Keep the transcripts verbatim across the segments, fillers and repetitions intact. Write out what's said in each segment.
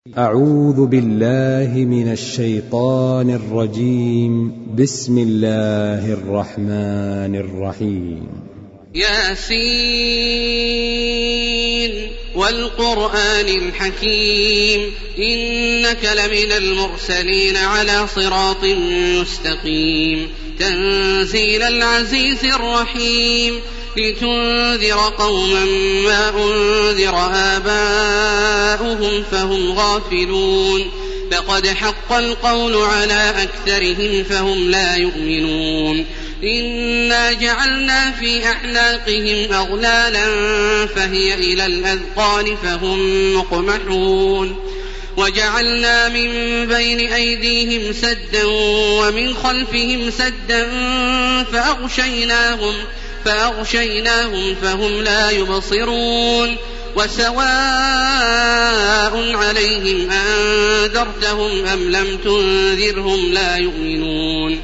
أعوذ بالله من الشيطان الرجيم. بسم الله الرحمن الرحيم. ياسين والقرآن الحكيم إنك لمن المرسلين على صراط مستقيم تنزيل العزيز الرحيم لتنذر قوما ما أنذر آباؤهم فهم غافلون لقد حق القول على أكثرهم فهم لا يؤمنون إنا جعلنا في أعناقهم أغلالا فهي إلى الأذقان فهم مقمحون وجعلنا من بين أيديهم سدا ومن خلفهم سدا فأغشيناهم فأغشيناهم فهم لا يبصرون وسواء عليهم أنذرتهم أم لم تنذرهم لا يؤمنون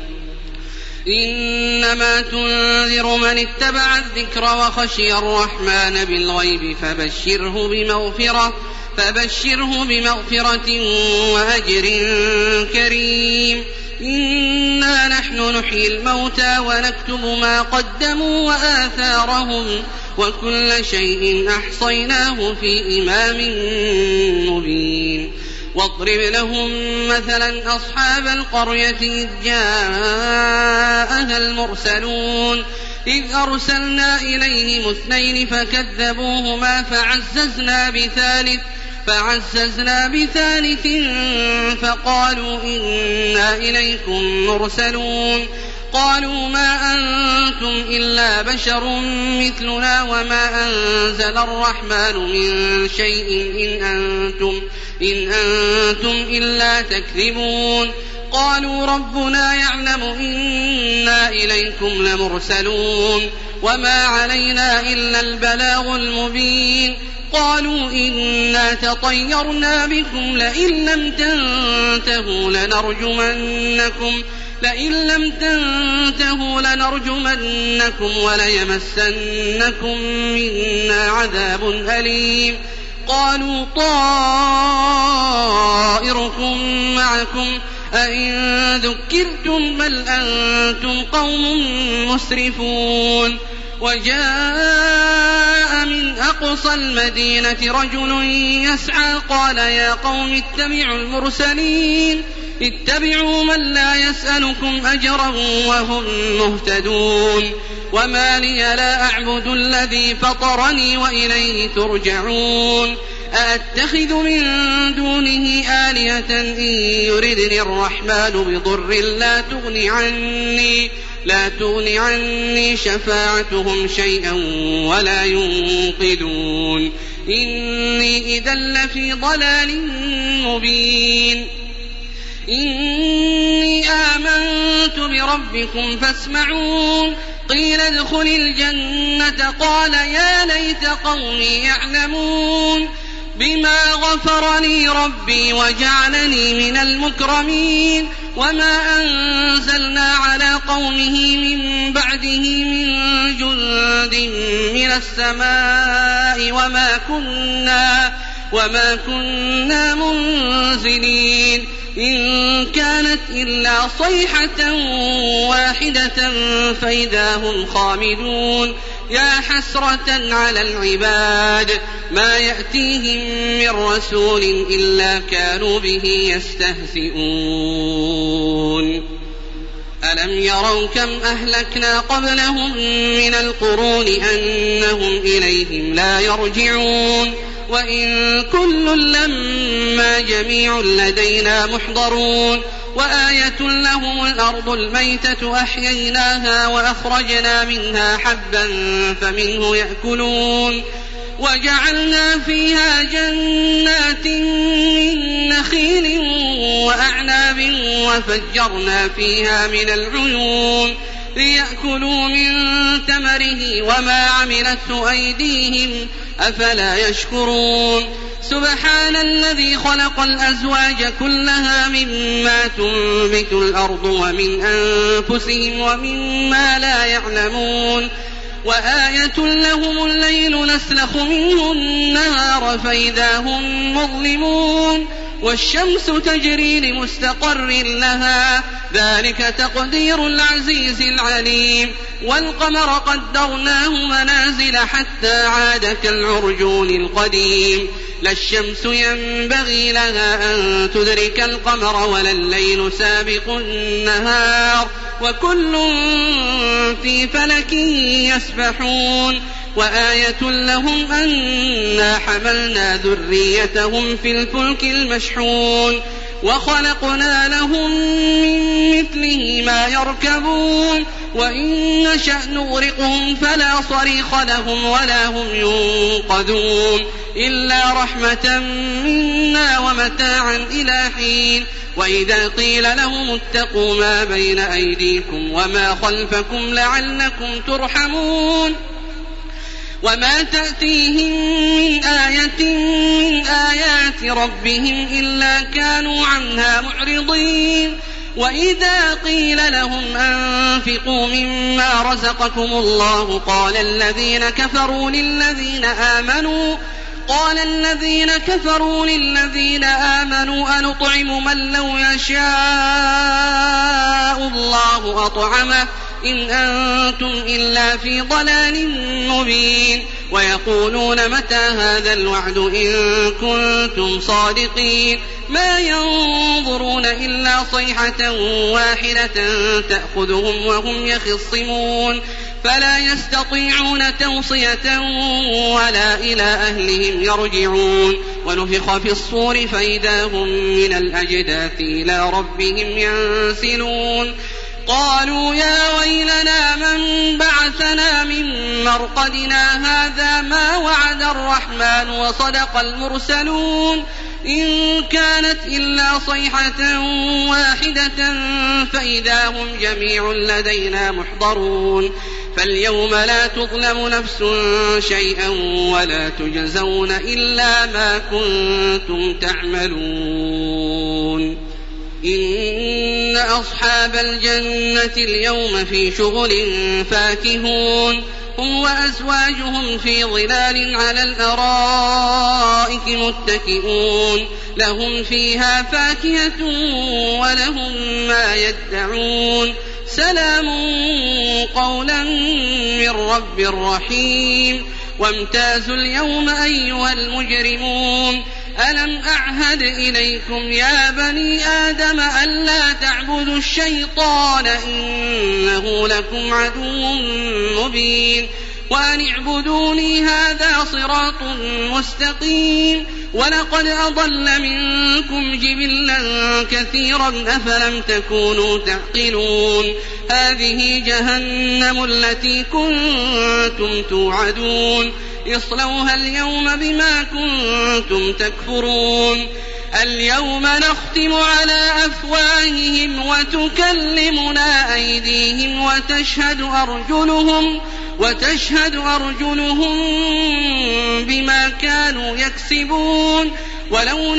إنما تنذر من اتبع الذكر وخشي الرحمن بالغيب فبشره بمغفرة فبشره بمغفرة وأجر كريم إنا نحن نحيي الموتى ونكتب ما قدموا وآثارهم وكل شيء أحصيناه في إمام مبين واضرب لهم مثلا أصحاب القرية إذ جاءها المرسلون إذ أرسلنا إليهم اثنين فكذبوهما فعززنا بثالث فعززنا بثالث فقالوا إنا إليكم مرسلون قالوا ما أنتم إلا بشر مثلنا وما أنزل الرحمن من شيء إن أنتم, إن أنتم إلا تكذبون قالوا ربنا يعلم إنا إليكم لمرسلون وما علينا إلا البلاغ المبين قالوا إنا تطيرنا بكم لئن لم تنتهوا لنرجمنكم لئن لم تنتهوا لنرجمنكم وليمسنكم منا عذاب أليم قالوا طائركم معكم أئن ذكرتم بل أنتم قوم مسرفون وجاء من أقصى المدينة رجل يسعى قال يا قوم اتبعوا المرسلين اتبعوا من لا يسألكم أجرا وهم مهتدون وما لي لا أعبد الذي فطرني وإليه ترجعون أأتخذ من دونه آلهة إن يردني الرحمن بضر لا تغن عني لا تغن عني شفاعتهم شيئا ولا ينقذون إني إذا لفي ضلال مبين إني آمنت بربكم فاسمعون قيل ادخل الجنة قال يا ليت قومي يعلمون بما غفر لي ربي وجعلني من المكرمين وما أنزلنا على قومه من بعده من جند من السماء وما كنا وما كنا منزلين إن كانت إلا صيحة واحدة فإذا هم خامدون يا حسرة على العباد ما يأتيهم من رسول إلا كانوا به يستهزئون ألم يروا كم أهلكنا قبلهم من القرون أنهم إليهم لا يرجعون وإن كل لما جميع لدينا محضرون وآية لهم الأرض الميتة أحييناها وأخرجنا منها حبا فمنه يأكلون وجعلنا فيها جنات من نخيل وأعناب وفجرنا فيها من العيون ليأكلوا من ثمره وما عملته أيديهم أفلا يشكرون سبحان الذي خلق الأزواج كلها مما تنبت الأرض ومن أنفسهم ومما لا يعلمون وآية لهم الليل نسلخ منه النهار فإذا هم مظلمون والشمس تجري لمستقر لها ذلك تقدير العزيز العليم والقمر قدرناه منازل حتى عاد كالعرجون القديم لا الشمس ينبغي لها أن تدرك القمر ولا الليل سابق النهار وكل في فلك يسبحون وآية لهم أنا حملنا ذريتهم في الفلك المشحون وخلقنا لهم من مثله ما يركبون وإن نشأ نغرقهم فلا صريخ لهم ولا هم ينقذون إلا رحمة منا ومتاعا إلى حين وإذا قيل لهم اتقوا ما بين أيديكم وما خلفكم لعلكم ترحمون وما تأتيهم من آية من آيات ربهم إلا كانوا عنها معرضين وإذا قيل لهم أنفقوا مما رزقكم الله قال الذين كفروا للذين آمنوا قال الذين كفروا للذين آمنوا أنطعم من لو يشاء الله أطعمه إن أنتم إلا في ضلال مبين ويقولون متى هذا الوعد إن كنتم صادقين ما ينظرون إلا صيحة واحدة تأخذهم وهم يخصمون فلا يستطيعون توصية ولا إلى أهلهم يرجعون ونفخ في الصور فإذا هم من الأجداث إلى ربهم ينسلون قالوا يا ويلنا من بعثنا من مرقدنا هذا ما وعد الرحمن وصدق المرسلون إن كانت إلا صيحة واحدة فإذا هم جميع لدينا محضرون فاليوم لا تظلم نفس شيئا ولا تجزون إلا ما كنتم تعملون إن أصحاب الجنة اليوم في شغل فاكهون هم وأزواجهم في ظلال على الأرائك متكئون لهم فيها فاكهة ولهم ما يدعون سلام قولا من رب رحيم وامتازوا اليوم أيها المجرمون ألم أعهد إليكم يا بني آدم ألا تعبدوا الشيطان إنه لكم عدو مبين وأن اعبدوني هذا صراط مستقيم ولقد أضل منكم جبلا كثيرا أفلم تكونوا تعقلون هذه جهنم التي كنتم توعدون اصلوها اليوم بما كنتم تكفرون اليوم نختم على أفواههم وتكلمنا أيديهم وتشهد أرجلهم وتشهد أرجلهم بما كانوا يكسبون ولو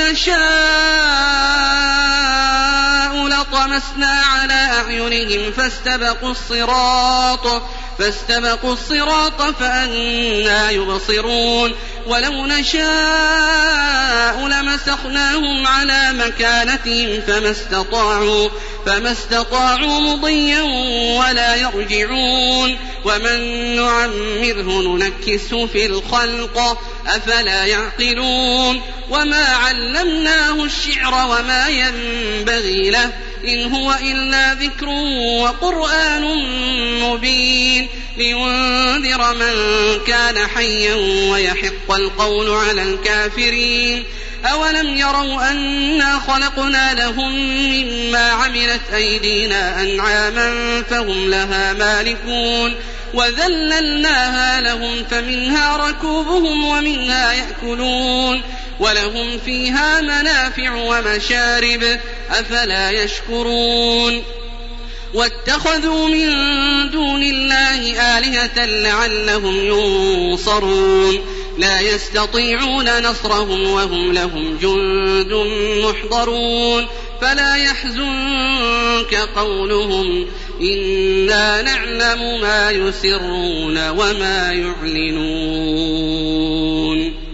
نشاء لطمسنا على أعينهم فاستبقوا الصراط فاستبقوا الصراط فأنى يبصرون ولو نشاء لمسخناهم على مكانتهم فما استطاعوا فما استطاعوا مضيا ولا يرجعون ومن نعمره ننكسه في الخلق أفلا يعقلون وما علمناه الشعر وما ينبغي له إن هو إلا ذكر وقرآن مبين لينذر من كان حيا ويحق القول على الكافرين أولم يروا أنا خلقنا لهم مما عملت أيدينا أنعاما فهم لها مالكون وذللناها لهم فمنها ركوبهم ومنها يأكلون ولهم فيها منافع ومشارب أفلا يشكرون واتخذوا من دون الله آلهة لعلهم ينصرون لا يستطيعون نصرهم وهم لهم جند محضرون فلا يحزنك قولهم إنا نعلم ما يسرون وما يعلنون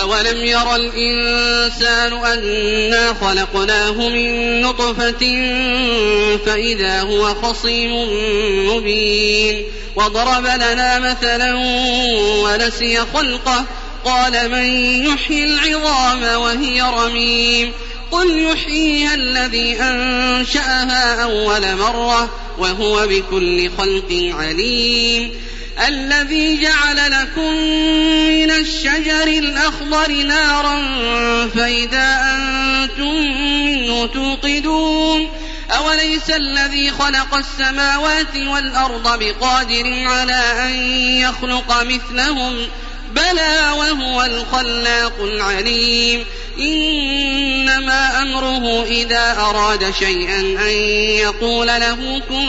أولم ير الإنسان أنا خلقناه من نطفة فإذا هو خصيم مبين وضرب لنا مثلا ونسي خلقه قال من يحيي العظام وهي رميم قل يحييها الذي أنشأها أول مرة وهو بكل خلق عليم الذي جعل لكم من الشجر الأخضر نارا فإذا أنتم منه توقدون أوليس الذي خلق السماوات والأرض بقادر على أن يخلق مثلهم بلى وهو الخلاق العليم إنما أمره إذا أراد شيئا أن يقول له كن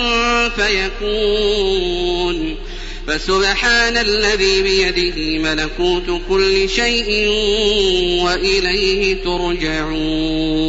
فيكون فسبحان الذي بيده ملكوت كل شيء وإليه ترجعون